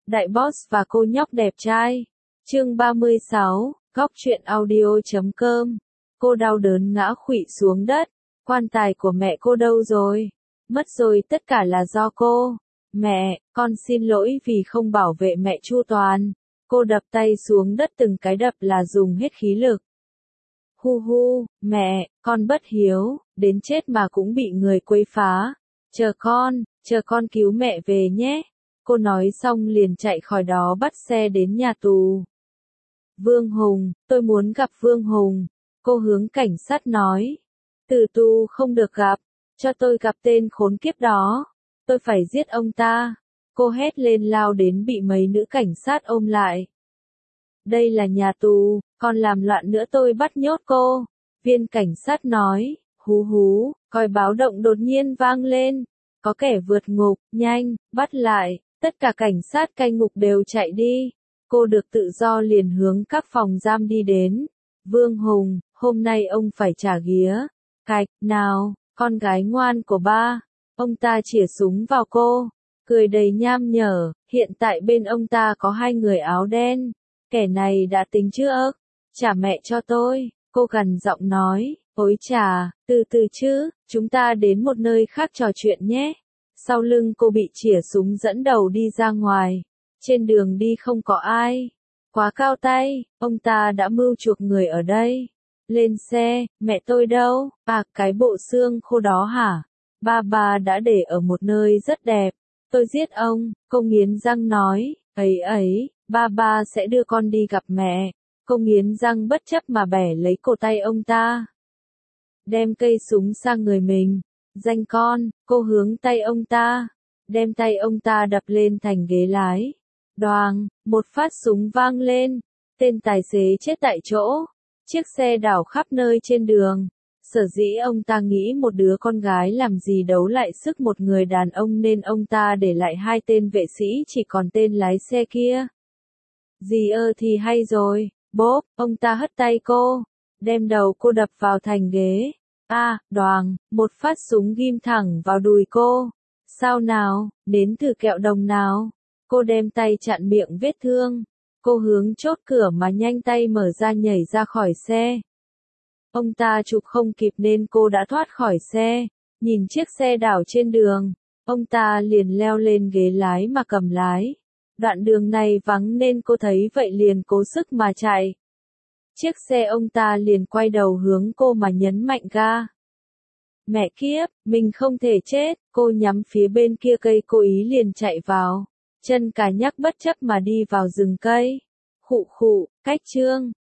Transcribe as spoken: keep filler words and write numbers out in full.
Đại boss và cô nhóc đẹp trai. Chương ba mươi sáu, góc truyện audio.com. Cô đau đớn ngã khuỵu xuống đất. Quan tài của mẹ cô đâu rồi? Mất rồi, tất cả là do cô. Mẹ, con xin lỗi vì không bảo vệ mẹ chu toàn. Cô đập tay xuống đất, từng cái đập là dùng hết khí lực. Hu hu, mẹ, con bất hiếu, đến chết mà cũng bị người quấy phá. Chờ con, chờ con cứu mẹ về nhé. Cô nói xong liền chạy khỏi đó, bắt xe đến nhà tù. Vương Hùng, tôi muốn gặp Vương Hùng. Cô hướng cảnh sát nói. Từ tù không được gặp, cho tôi gặp tên khốn kiếp đó. Tôi phải giết ông ta. Cô hét lên, lao đến bị mấy nữ cảnh sát ôm lại. Đây là nhà tù, còn làm loạn nữa tôi bắt nhốt cô. Viên cảnh sát nói. Hú hú, còi báo động đột nhiên vang lên. Có kẻ vượt ngục, nhanh, bắt lại. Tất cả cảnh sát canh ngục đều chạy đi. Cô được tự do liền hướng các phòng giam đi đến. Vương Hùng, hôm nay ông phải trả ghía. Cạch, nào, con gái ngoan của ba. Ông ta chĩa súng vào cô, cười đầy nham nhở. Hiện tại bên ông ta có hai người áo đen. Kẻ này đã tính trước. Trả mẹ cho tôi, cô gằn giọng nói. Ôi chà, từ từ chứ, chúng ta đến một nơi khác trò chuyện nhé. Sau lưng cô bị chĩa súng dẫn đầu đi ra ngoài. Trên đường đi không có ai. Quá cao tay, ông ta đã mưu chuộc người ở đây. Lên xe, mẹ tôi đâu? À, cái bộ xương khô đó hả? Ba ba đã để ở một nơi rất đẹp. Tôi giết ông, cô nghiến răng nói. Ấy ấy, ba ba sẽ đưa con đi gặp mẹ. Cô nghiến răng bất chấp mà bẻ lấy cổ tay ông ta. Đem cây súng sang người mình. Danh con, cô hướng tay ông ta. Đem tay ông ta đập lên thành ghế lái. Đoàng, một phát súng vang lên. Tên tài xế chết tại chỗ. Chiếc xe đảo khắp nơi trên đường. Sở dĩ ông ta nghĩ một đứa con gái làm gì đấu lại sức một người đàn ông, nên ông ta để lại hai tên vệ sĩ, chỉ còn tên lái xe kia. Gì ơ thì hay rồi, bốp, ông ta hất tay cô. Đem đầu cô đập vào thành ghế. A, à, đoàng, một phát súng ghim thẳng vào đùi cô. Sao nào, đến thử kẹo đồng nào. Cô đem tay chặn miệng vết thương. Cô hướng chốt cửa mà nhanh tay mở ra, nhảy ra khỏi xe. Ông ta chụp không kịp nên cô đã thoát khỏi xe. Nhìn chiếc xe đảo trên đường, ông ta liền leo lên ghế lái mà cầm lái. Đoạn đường này vắng nên cô thấy vậy liền cố sức mà chạy. Chiếc xe ông ta liền quay đầu hướng cô mà nhấn mạnh ga. Mẹ kiếp, mình không thể chết. Cô nhắm phía bên kia cây, cố ý liền chạy vào. Chân cà nhắc bất chấp mà đi vào rừng cây. Khụ khụ, cách chương.